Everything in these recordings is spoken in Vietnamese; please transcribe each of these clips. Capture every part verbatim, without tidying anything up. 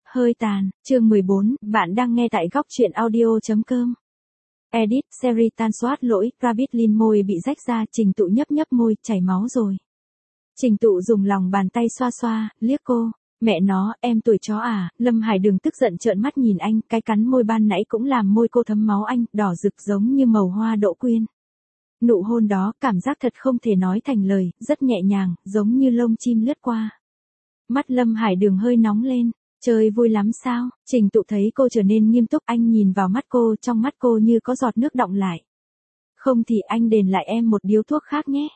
Hơi tàn, chương mười bốn, bạn đang nghe tại góc truyện audio chấm com. Edit, series tan soát lỗi, Rabbit Lin môi bị rách ra, Trình Tụ nhấp nhấp môi, chảy máu rồi. Trình Tụ dùng lòng bàn tay xoa xoa, liếc cô, mẹ nó, em tuổi chó à, Lâm Hải Đường tức giận trợn mắt nhìn anh, cái cắn môi ban nãy cũng làm môi cô thấm máu anh, đỏ rực giống như màu hoa đỗ quyên. Nụ hôn đó, cảm giác thật không thể nói thành lời, rất nhẹ nhàng, giống như lông chim lướt qua. Mắt Lâm Hải Đường hơi nóng lên. Chơi vui lắm sao? Trình Tụ thấy cô trở nên nghiêm túc, anh nhìn vào mắt cô, trong mắt cô như có giọt nước đọng lại. Không thì anh đền lại em một điếu thuốc khác nhé.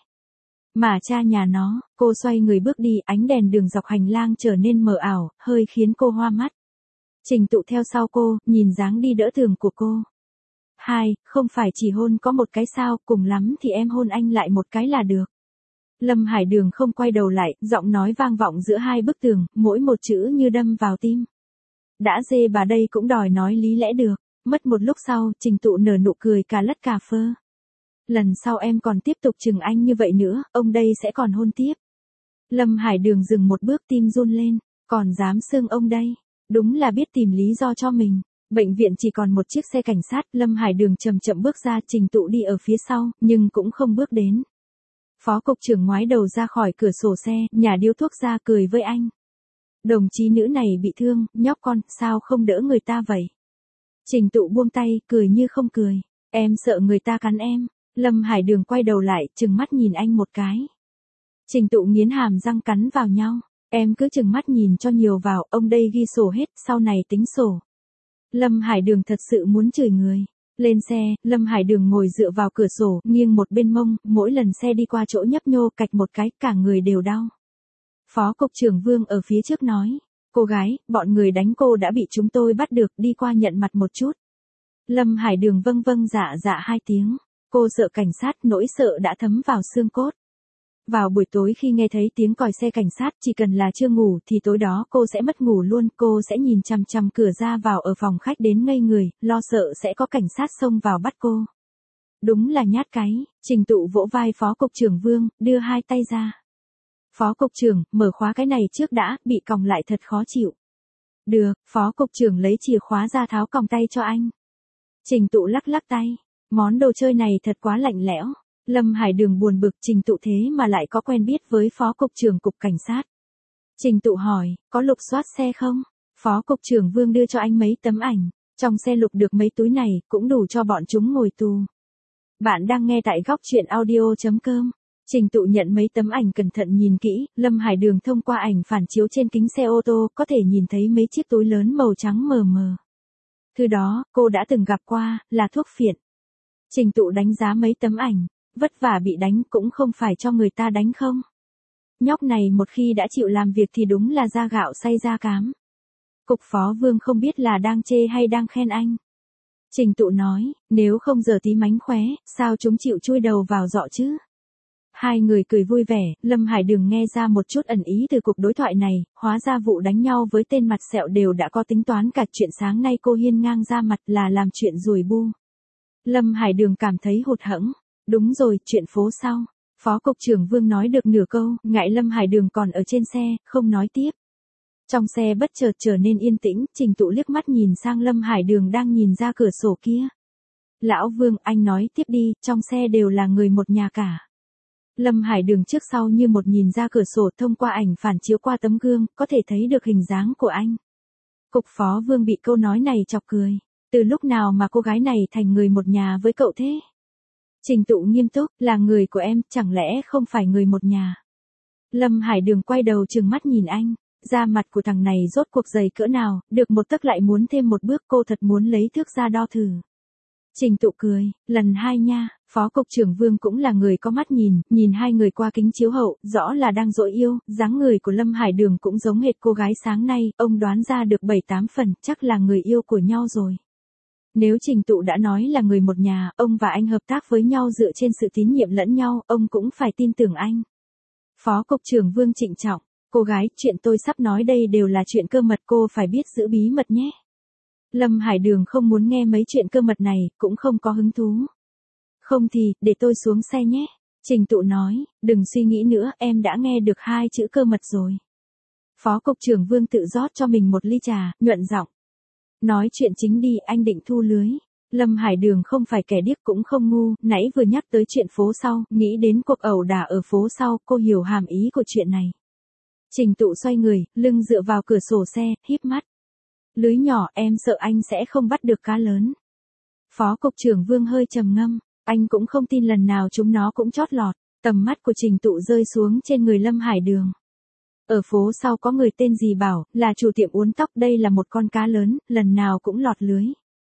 Mà cha nhà nó, cô xoay người bước đi, ánh đèn đường dọc hành lang trở nên mờ ảo, hơi khiến cô hoa mắt. Trình Tụ theo sau cô, nhìn dáng đi đỡ thường của cô. Hai, không phải chỉ hôn có một cái sao, cùng lắm thì em hôn anh lại một cái là được. Lâm Hải Đường không quay đầu lại, giọng nói vang vọng giữa hai bức tường, mỗi một chữ như đâm vào tim. Đã dê bà đây cũng đòi nói lý lẽ được. Mất một lúc sau, Trình Tụ nở nụ cười cà lất cà phơ. Lần sau em còn tiếp tục chừng anh như vậy nữa, ông đây sẽ còn hôn tiếp. Lâm Hải Đường dừng một bước, tim run lên, còn dám xưng ông đây. Đúng là biết tìm lý do cho mình. Bệnh viện chỉ còn một chiếc xe cảnh sát, Lâm Hải Đường chậm chậm bước ra, Trình Tụ đi ở phía sau, nhưng cũng không bước đến. Phó cục trưởng ngoái đầu ra khỏi cửa sổ xe, nhả điếu thuốc ra cười với anh. Đồng chí nữ này bị thương, nhóc con, sao không đỡ người ta vậy? Trình Tụ buông tay, cười như không cười. Em sợ người ta cắn em. Lâm Hải Đường quay đầu lại, trừng mắt nhìn anh một cái. Trình Tụ nghiến hàm răng cắn vào nhau. Em cứ trừng mắt nhìn cho nhiều vào, ông đây ghi sổ hết, sau này tính sổ. Lâm Hải Đường thật sự muốn chửi người. Lên xe, Lâm Hải Đường ngồi dựa vào cửa sổ, nghiêng một bên mông, mỗi lần xe đi qua chỗ nhấp nhô cạch một cái, cả người đều đau. Phó cục trưởng Vương ở phía trước nói, cô gái, bọn người đánh cô đã bị chúng tôi bắt được, đi qua nhận mặt một chút. Lâm Hải Đường vâng vâng dạ dạ hai tiếng, cô sợ cảnh sát, nỗi sợ đã thấm vào xương cốt. Vào buổi tối khi nghe thấy tiếng còi xe cảnh sát, chỉ cần là chưa ngủ thì tối đó cô sẽ mất ngủ luôn, cô sẽ nhìn chằm chằm cửa ra vào ở phòng khách đến ngây người, lo sợ sẽ có cảnh sát xông vào bắt cô. Đúng là nhát cái, Trình Tụ vỗ vai Phó cục trưởng Vương, đưa hai tay ra. Phó cục trưởng, mở khóa cái này trước đã, bị còng lại thật khó chịu. Được, Phó cục trưởng lấy chìa khóa ra tháo còng tay cho anh. Trình Tụ lắc lắc tay, món đồ chơi này thật quá lạnh lẽo. Lâm Hải Đường buồn bực, Trình Tụ thế mà lại có quen biết với Phó cục trưởng cục cảnh sát. Trình Tụ hỏi, có lục soát xe không? Phó cục trưởng Vương đưa cho anh mấy tấm ảnh, trong xe lục được mấy túi này, cũng đủ cho bọn chúng ngồi tù. Bạn đang nghe tại góc truyện audio chấm com. Trình Tụ nhận mấy tấm ảnh cẩn thận nhìn kỹ, Lâm Hải Đường thông qua ảnh phản chiếu trên kính xe ô tô, có thể nhìn thấy mấy chiếc túi lớn màu trắng mờ mờ. Thứ đó, cô đã từng gặp qua, là thuốc phiện. Trình Tụ đánh giá mấy tấm ảnh. Vất vả bị đánh cũng không phải cho người ta đánh không? Nhóc này một khi đã chịu làm việc thì đúng là da gạo xay da cám. Cục Phó Vương không biết là đang chê hay đang khen anh. Trình Tụ nói, nếu không giờ tí mánh khóe, sao chúng chịu chui đầu vào giọ chứ? Hai người cười vui vẻ, Lâm Hải Đường nghe ra một chút ẩn ý từ cuộc đối thoại này, hóa ra vụ đánh nhau với tên mặt sẹo đều đã có tính toán cả, chuyện sáng nay cô hiên ngang ra mặt là làm chuyện rùi bu. Lâm Hải Đường cảm thấy hụt hẫng. Đúng rồi, chuyện phố sau. Phó cục trưởng Vương nói được nửa câu, ngại Lâm Hải Đường còn ở trên xe, không nói tiếp. Trong xe bất chợt trở nên yên tĩnh, Trình Tụ liếc mắt nhìn sang Lâm Hải Đường đang nhìn ra cửa sổ kia. Lão Vương, anh nói tiếp đi, trong xe đều là người một nhà cả. Lâm Hải Đường trước sau như một nhìn ra cửa sổ, thông qua ảnh phản chiếu qua tấm gương, có thể thấy được hình dáng của anh. Cục Phó Vương bị câu nói này chọc cười. Từ lúc nào mà cô gái này thành người một nhà với cậu thế? Trình Tụ nghiêm túc, là người của em, chẳng lẽ không phải người một nhà? Lâm Hải Đường quay đầu trừng mắt nhìn anh, da mặt của thằng này rốt cuộc dày cỡ nào, được một tấc lại muốn thêm một bước, cô thật muốn lấy thước ra đo thử. Trình Tụ cười, lần hai nha, Phó cục trưởng Vương cũng là người có mắt nhìn, nhìn hai người qua kính chiếu hậu, rõ là đang dỗi yêu, dáng người của Lâm Hải Đường cũng giống hệt cô gái sáng nay, ông đoán ra được bảy tám phần, chắc là người yêu của nhau rồi. Nếu Trình Tụ đã nói là người một nhà, ông và anh hợp tác với nhau dựa trên sự tín nhiệm lẫn nhau, ông cũng phải tin tưởng anh. Phó cục trưởng Vương trịnh trọng, cô gái, chuyện tôi sắp nói đây đều là chuyện cơ mật, cô phải biết giữ bí mật nhé. Lâm Hải Đường không muốn nghe mấy chuyện cơ mật này, cũng không có hứng thú. Không thì, để tôi xuống xe nhé. Trình Tụ nói, đừng suy nghĩ nữa, em đã nghe được hai chữ cơ mật rồi. Phó cục trưởng Vương tự rót cho mình một ly trà, nhuận giọng. Nói chuyện chính đi, anh định thu lưới. Lâm Hải Đường không phải kẻ điếc cũng không ngu, nãy vừa nhắc tới chuyện phố sau, nghĩ đến cuộc ẩu đả ở phố sau, cô hiểu hàm ý của chuyện này. Trình Tụ xoay người, lưng dựa vào cửa sổ xe, híp mắt. Lưới nhỏ, em sợ anh sẽ không bắt được cá lớn. Phó cục trưởng Vương hơi trầm ngâm, anh cũng không tin lần nào chúng nó cũng chót lọt. Tầm mắt của Trình Tụ rơi xuống trên người Lâm Hải Đường. Ở phố sau có người tên gì bảo, là chủ tiệm uốn tóc, đây là một con cá lớn, lần nào cũng lọt lưới.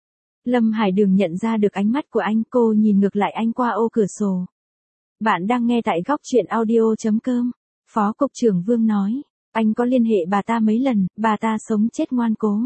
Lâm Hải Đường nhận ra được ánh mắt của anh, cô nhìn ngược lại anh qua ô cửa sổ. Bạn đang nghe tại góc truyện audio.com. Phó cục trưởng Vương nói, anh có liên hệ bà ta mấy lần, bà ta sống chết ngoan cố.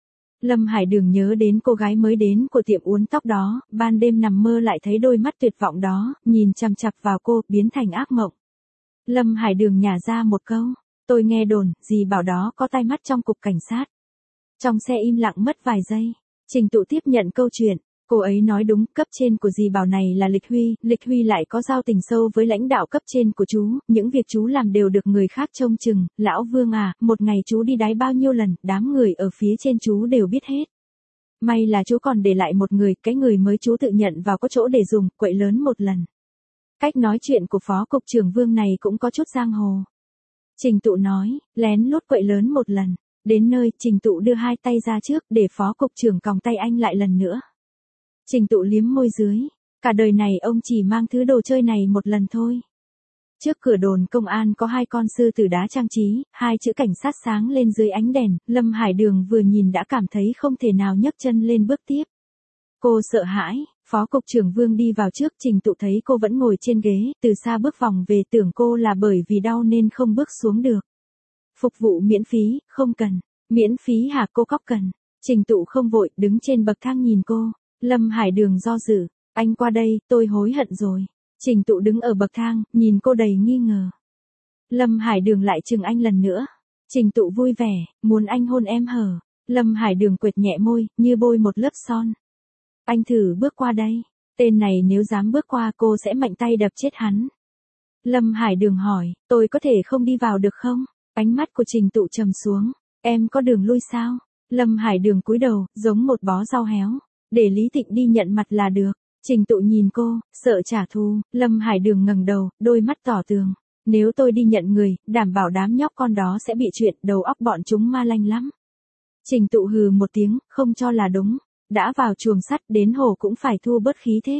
Lâm Hải Đường nhớ đến cô gái mới đến của tiệm uốn tóc đó, ban đêm nằm mơ lại thấy đôi mắt tuyệt vọng đó, nhìn chằm chằm vào cô, biến thành ác mộng. Lâm Hải Đường nhả ra một câu, tôi nghe đồn, dì bảo đó có tai mắt trong cục cảnh sát. Trong xe im lặng mất vài giây, Trình Tụ tiếp nhận câu chuyện, cô ấy nói đúng, cấp trên của dì bảo này là Lịch Huy, Lịch Huy lại có giao tình sâu với lãnh đạo cấp trên của chú, những việc chú làm đều được người khác trông chừng, lão Vương à, một ngày chú đi đáy bao nhiêu lần, đám người ở phía trên chú đều biết hết. May là chú còn để lại một người, cái người mới chú tự nhận vào có chỗ để dùng, quậy lớn một lần. Cách nói chuyện của phó cục trưởng Vương này cũng có chút giang hồ. Trình Tụ nói, lén lút quậy lớn một lần. Đến nơi, Trình Tụ đưa hai tay ra trước, để phó cục trưởng còng tay anh lại lần nữa. Trình Tụ liếm môi dưới, cả đời này ông chỉ mang thứ đồ chơi này một lần thôi. Trước cửa đồn công an có hai con sư tử đá trang trí, hai chữ cảnh sát sáng lên dưới ánh đèn, Lâm Hải Đường vừa nhìn đã cảm thấy không thể nào nhấc chân lên bước tiếp. Cô sợ hãi, phó cục trưởng Vương đi vào trước, Trình Tụ thấy cô vẫn ngồi trên ghế, từ xa bước vòng về, tưởng cô là bởi vì đau nên không bước xuống được. Phục vụ miễn phí, không cần. Miễn phí hả, cô cóc cần. Trình Tụ không vội, đứng trên bậc thang nhìn cô. Lâm Hải Đường do dự, anh qua đây, tôi hối hận rồi. Trình Tụ đứng ở bậc thang, nhìn cô đầy nghi ngờ. Lâm Hải Đường lại chừng anh lần nữa. Trình Tụ vui vẻ, muốn anh hôn em hở. Lâm Hải Đường quệt nhẹ môi, như bôi một lớp son. Anh thử bước qua đây. Tên này nếu dám bước qua cô sẽ mạnh tay đập chết hắn. Lâm Hải Đường hỏi, tôi có thể không đi vào được không? Ánh mắt của Trình Tụ trầm xuống. Em có đường lui sao? Lâm Hải Đường cúi đầu, giống một bó rau héo. Để Lý Tịnh đi nhận mặt là được. Trình Tụ nhìn cô, sợ trả thù. Lâm Hải Đường ngẩng đầu, đôi mắt tỏ tường. Nếu tôi đi nhận người, đảm bảo đám nhóc con đó sẽ bị chuyện, đầu óc bọn chúng ma lanh lắm. Trình Tụ hừ một tiếng, không cho là đúng. Đã vào chuồng sắt, đến hồ cũng phải thu bớt khí thế.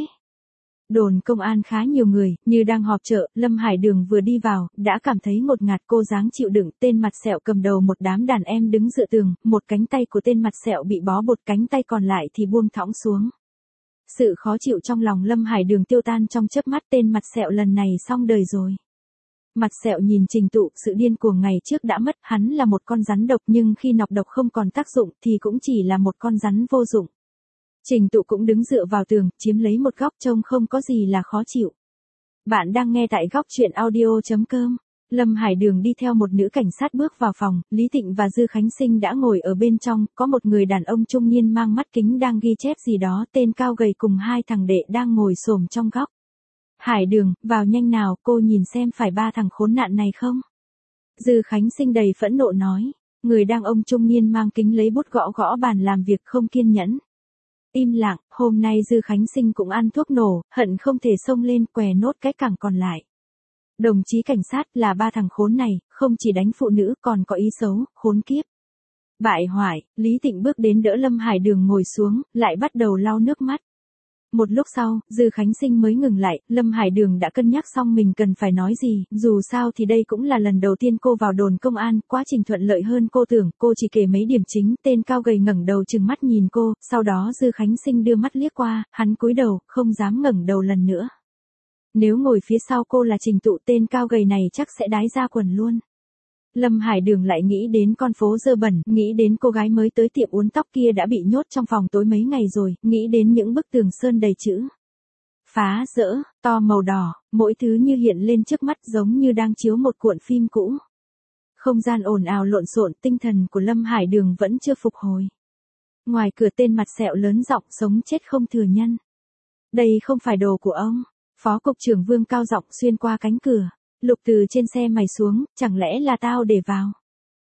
Đồn công an khá nhiều người, như đang họp chợ, Lâm Hải Đường vừa đi vào, đã cảm thấy ngột ngạt, cô dáng chịu đựng, tên mặt sẹo cầm đầu một đám đàn em đứng dựa tường, một cánh tay của tên mặt sẹo bị bó bột, cánh tay còn lại thì buông thõng xuống. Sự khó chịu trong lòng Lâm Hải Đường tiêu tan trong chớp mắt, tên mặt sẹo lần này xong đời rồi. Mặt sẹo nhìn Trình Tụ, sự điên cuồng ngày trước đã mất, hắn là một con rắn độc nhưng khi nọc độc không còn tác dụng thì cũng chỉ là một con rắn vô dụng. Trình Tụ cũng đứng dựa vào tường, chiếm lấy một góc, trông không có gì là khó chịu. Bạn đang nghe tại góc truyện audio.com. Lâm Hải Đường đi theo một nữ cảnh sát bước vào phòng, Lý Tịnh và Dư Khánh Sinh đã ngồi ở bên trong, có một người đàn ông trung niên mang mắt kính đang ghi chép gì đó, tên cao gầy cùng hai thằng đệ đang ngồi xổm trong góc. Hải Đường, vào nhanh nào, cô nhìn xem phải ba thằng khốn nạn này không? Dư Khánh Sinh đầy phẫn nộ nói, người đàn ông trung niên mang kính lấy bút gõ gõ bàn làm việc không kiên nhẫn. Im lặng, hôm nay Dư Khánh Sinh cũng ăn thuốc nổ, hận không thể xông lên què nốt cái cẳng còn lại. Đồng chí cảnh sát, là ba thằng khốn này, không chỉ đánh phụ nữ còn có ý xấu, khốn kiếp. Bại hoại, Lý Tịnh bước đến đỡ Lâm Hải Đường ngồi xuống, lại bắt đầu lau nước mắt. Một lúc sau, Dư Khánh Sinh mới ngừng lại, Lâm Hải Đường đã cân nhắc xong mình cần phải nói gì, dù sao thì đây cũng là lần đầu tiên cô vào đồn công an, quá trình thuận lợi hơn cô tưởng, cô chỉ kể mấy điểm chính, tên cao gầy ngẩng đầu trừng mắt nhìn cô, sau đó Dư Khánh Sinh đưa mắt liếc qua, hắn cúi đầu, không dám ngẩng đầu lần nữa. Nếu ngồi phía sau cô là Trình Tụ, tên cao gầy này chắc sẽ đái ra quần luôn. Lâm Hải Đường lại nghĩ đến con phố dơ bẩn, nghĩ đến cô gái mới tới tiệm uốn tóc kia đã bị nhốt trong phòng tối mấy ngày rồi, nghĩ đến những bức tường sơn đầy chữ phá rỡ, to màu đỏ, mỗi thứ như hiện lên trước mắt giống như đang chiếu một cuộn phim cũ. Không gian ồn ào lộn xộn, tinh thần của Lâm Hải Đường vẫn chưa phục hồi. Ngoài cửa tên mặt sẹo lớn giọng sống chết không thừa nhân. Đây không phải đồ của ông. Phó cục trưởng Vương cao giọng xuyên qua cánh cửa. Lục từ trên xe mày xuống, chẳng lẽ là tao để vào?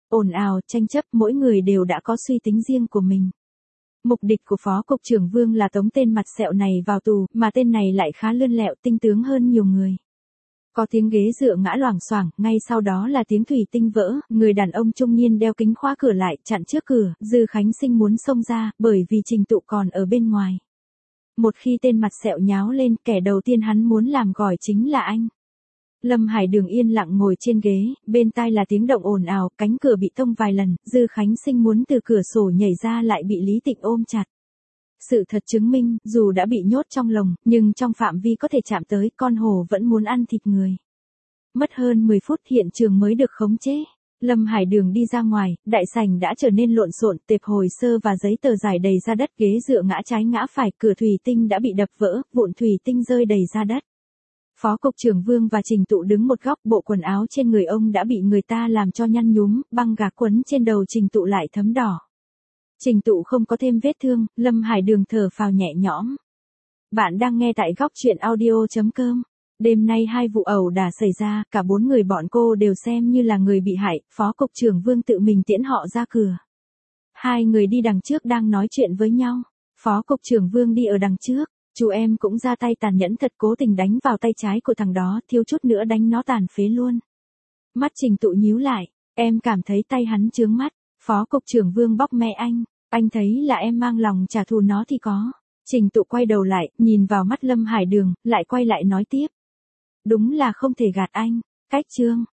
ồn ào, tranh chấp, mỗi người đều đã có suy tính riêng của mình. Mục đích của Phó Cục trưởng Vương là tống tên mặt sẹo này vào tù, mà tên này lại khá lươn lẹo, tinh tướng hơn nhiều người. Có tiếng ghế dựa ngã loảng xoảng, ngay sau đó là tiếng thủy tinh vỡ, người đàn ông trung niên đeo kính khóa cửa lại, chặn trước cửa, Dư Khánh Sinh muốn xông ra, bởi vì Trình Tụ còn ở bên ngoài. Một khi tên mặt sẹo nháo lên, kẻ đầu tiên hắn muốn làm gỏi chính là anh. Lâm Hải Đường yên lặng ngồi trên ghế, bên tai là tiếng động ồn ào, cánh cửa bị tông vài lần, Dư Khánh Sinh muốn từ cửa sổ nhảy ra lại bị Lý Tịnh ôm chặt. Sự thật chứng minh, dù đã bị nhốt trong lồng, nhưng trong phạm vi có thể chạm tới, con hổ vẫn muốn ăn thịt người. Mất hơn mười phút hiện trường mới được khống chế. Lâm Hải Đường đi ra ngoài, đại sảnh đã trở nên lộn xộn, tệp hồi sơ và giấy tờ dài đầy ra đất, ghế dựa ngã trái ngã phải, cửa thủy tinh đã bị đập vỡ, vụn thủy tinh rơi đầy ra đất. Phó Cục trưởng Vương và Trình Tụ đứng một góc, bộ quần áo trên người ông đã bị người ta làm cho nhăn nhúm, băng gạc quấn trên đầu Trình Tụ lại thấm đỏ. Trình Tụ không có thêm vết thương, Lâm Hải Đường thở phào nhẹ nhõm. Bạn đang nghe tại góc truyện audio chấm com. Đêm nay hai vụ ẩu đả xảy ra, cả bốn người bọn cô đều xem như là người bị hại, Phó Cục trưởng Vương tự mình tiễn họ ra cửa. Hai người đi đằng trước đang nói chuyện với nhau, Phó Cục trưởng Vương đi ở đằng trước, chú em cũng ra tay tàn nhẫn thật, cố tình đánh vào tay trái của thằng đó, thiếu chút nữa đánh nó tàn phế luôn. Mắt Trình Tụ nhíu lại, em cảm thấy tay hắn chướng mắt, Phó Cục trưởng Vương bóc mẹ anh, anh thấy là em mang lòng trả thù nó thì có. Trình Tụ quay đầu lại, nhìn vào mắt Lâm Hải Đường, lại quay lại nói tiếp. Đúng là không thể gạt anh, cách chương.